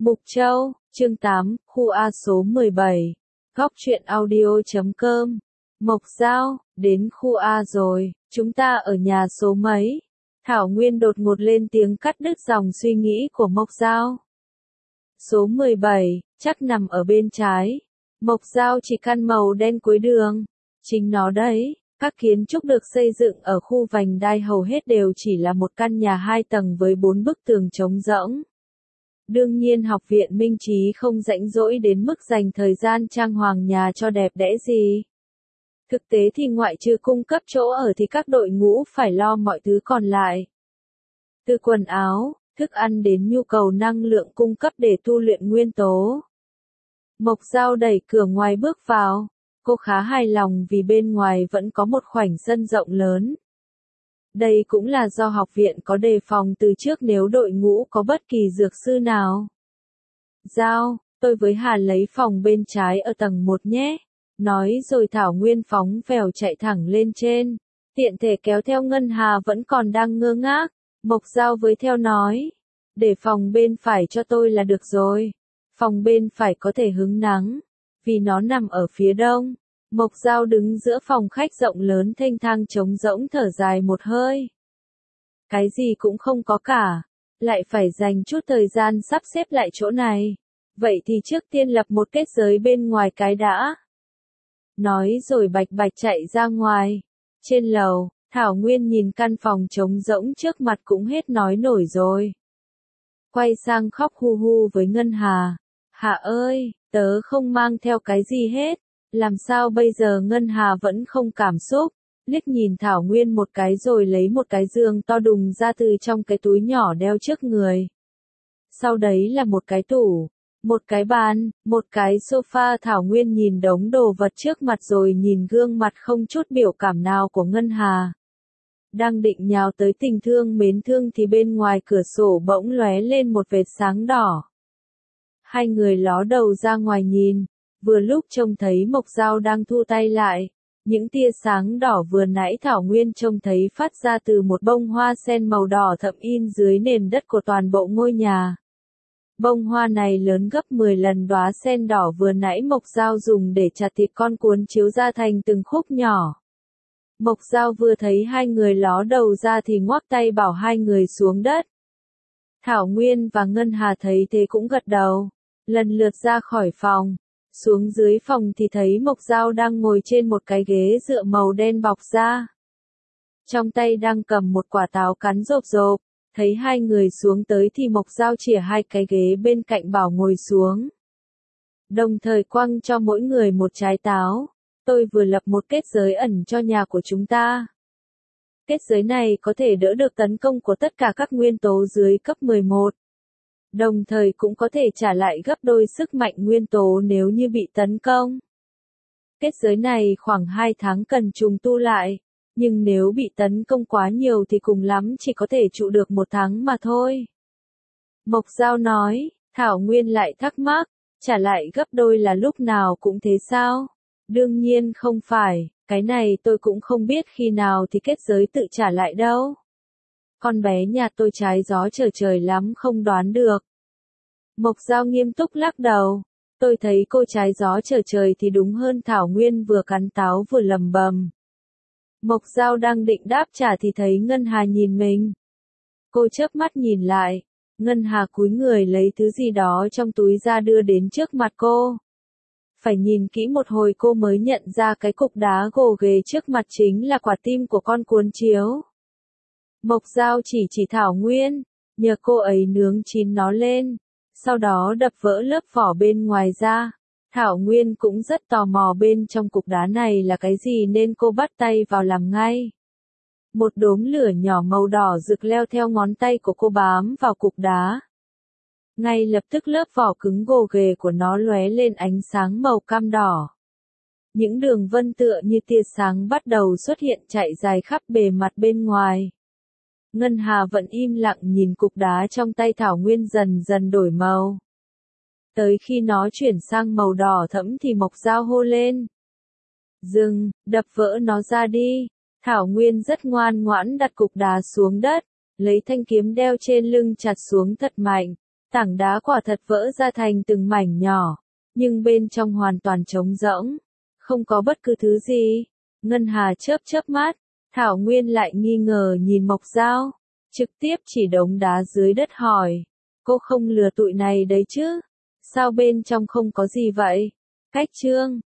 Mục Châu, chương 8, khu A số 17. Góc truyện audio.com. Mộc Giao, đến khu A rồi, chúng ta ở nhà số mấy? Thảo Nguyên đột ngột lên tiếng cắt đứt dòng suy nghĩ của Mộc Giao. Số 17, chắc nằm ở bên trái. Mộc Giao chỉ căn màu đen cuối đường. Chính nó đấy. Các kiến trúc được xây dựng ở khu vành đai hầu hết đều chỉ là một căn nhà 2 tầng với 4 bức tường trống rỗng. Đương nhiên học viện Minh Trí không rãnh rỗi đến mức dành thời gian trang hoàng nhà cho đẹp đẽ gì. Thực tế thì ngoại trừ cung cấp chỗ ở thì các đội ngũ phải lo mọi thứ còn lại. Từ quần áo, thức ăn đến nhu cầu năng lượng cung cấp để tu luyện nguyên tố. Mộc Giao đẩy cửa ngoài bước vào. Cô khá hài lòng vì bên ngoài vẫn có một khoảnh sân rộng lớn. Đây cũng là do học viện có đề phòng từ trước nếu đội ngũ có bất kỳ dược sư nào. Giao, tôi với Hà lấy phòng bên trái ở tầng 1 nhé. Nói rồi Thảo Nguyên phóng vèo chạy thẳng lên trên. Tiện thể kéo theo Ngân Hà vẫn còn đang ngơ ngác. Mộc Giao với theo nói. Để phòng bên phải cho tôi là được rồi. Phòng bên phải có thể hứng nắng. Vì nó nằm ở phía đông. Mộc Giao đứng giữa phòng khách rộng lớn thênh thang trống rỗng thở dài một hơi. Cái gì cũng không có cả. Lại phải dành chút thời gian sắp xếp lại chỗ này. Vậy thì trước tiên lập một kết giới bên ngoài cái đã. Nói rồi bạch bạch chạy ra ngoài. Trên lầu, Thảo Nguyên nhìn căn phòng trống rỗng trước mặt cũng hết nói nổi rồi. Quay sang khóc hu hu với Ngân Hà. Hà ơi, tớ không mang theo cái gì hết. Làm sao bây giờ? Ngân Hà vẫn không cảm xúc. Liếc nhìn Thảo Nguyên một cái rồi lấy một cái giường to đùng ra từ trong cái túi nhỏ đeo trước người. Sau đấy là một cái tủ, một cái bàn, một cái sofa. Thảo Nguyên nhìn đống đồ vật trước mặt rồi nhìn gương mặt không chút biểu cảm nào của Ngân Hà. Đang định nhào tới tình thương mến thương thì bên ngoài cửa sổ bỗng lóe lên một vệt sáng đỏ. Hai người ló đầu ra ngoài nhìn, vừa lúc trông thấy Mộc Giao đang thu tay lại. Những tia sáng đỏ vừa nãy Thảo Nguyên trông thấy phát ra từ một bông hoa sen màu đỏ thẫm in dưới nền đất của toàn bộ ngôi nhà. Bông hoa này lớn gấp 10 lần đóa sen đỏ vừa nãy Mộc Giao dùng để chặt thịt con cuốn chiếu ra thành từng khúc nhỏ. Mộc Giao vừa thấy hai người ló đầu ra thì ngoắc tay bảo hai người xuống đất. Thảo Nguyên và Ngân Hà thấy thế cũng gật đầu, lần lượt ra khỏi phòng. Xuống dưới phòng thì thấy Mộc Giao đang ngồi trên một cái ghế dựa màu đen bọc da. Trong tay đang cầm một quả táo cắn rộp rộp. Thấy hai người xuống tới thì Mộc Giao chìa hai cái ghế bên cạnh bảo ngồi xuống. Đồng thời quăng cho mỗi người một trái táo. Tôi vừa lập một kết giới ẩn cho nhà của chúng ta. Kết giới này có thể đỡ được tấn công của tất cả các nguyên tố dưới cấp 11. Đồng thời cũng có thể trả lại gấp đôi sức mạnh nguyên tố nếu như bị tấn công. Kết giới này khoảng 2 tháng cần trùng tu lại, nhưng nếu bị tấn công quá nhiều thì cùng lắm chỉ có thể trụ được 1 tháng mà thôi. Mộc Giao nói, Thảo Nguyên lại thắc mắc, trả lại gấp đôi là lúc nào cũng thế sao? Đương nhiên không phải, cái này tôi cũng không biết khi nào thì kết giới tự trả lại đâu. Con bé nhà tôi trái gió trở trời lắm không đoán được. Mộc Giao nghiêm túc lắc đầu. Tôi thấy cô trái gió trở trời thì đúng hơn. Thảo Nguyên vừa cắn táo vừa lầm bầm. Mộc Giao đang định đáp trả thì thấy Ngân Hà nhìn mình. Cô chớp mắt nhìn lại. Ngân Hà cúi người lấy thứ gì đó trong túi ra đưa đến trước mặt cô. Phải nhìn kỹ một hồi cô mới nhận ra cái cục đá gồ ghề trước mặt chính là quả tim của con cuốn chiếu. Mộc Giao chỉ Thảo Nguyên, nhờ cô ấy nướng chín nó lên, sau đó đập vỡ lớp vỏ bên ngoài ra. Thảo Nguyên cũng rất tò mò bên trong cục đá này là cái gì nên cô bắt tay vào làm ngay. Một đốm lửa nhỏ màu đỏ rực leo theo ngón tay của cô bám vào cục đá. Ngay lập tức lớp vỏ cứng gồ ghề của nó lóe lên ánh sáng màu cam đỏ. Những đường vân tựa như tia sáng bắt đầu xuất hiện chạy dài khắp bề mặt bên ngoài. Ngân Hà vẫn im lặng nhìn cục đá trong tay Thảo Nguyên dần dần đổi màu. Tới khi nó chuyển sang màu đỏ thẫm thì Mộc Giao hô lên. Dừng, đập vỡ nó ra đi. Thảo Nguyên rất ngoan ngoãn đặt cục đá xuống đất, lấy thanh kiếm đeo trên lưng chặt xuống thật mạnh. Tảng đá quả thật vỡ ra thành từng mảnh nhỏ, nhưng bên trong hoàn toàn trống rỗng, không có bất cứ thứ gì. Ngân Hà chớp chớp mắt, Thảo Nguyên lại nghi ngờ nhìn Mộc Dao, trực tiếp chỉ đống đá dưới đất hỏi, cô không lừa tụi này đấy chứ? Sao bên trong không có gì vậy? Cách Trương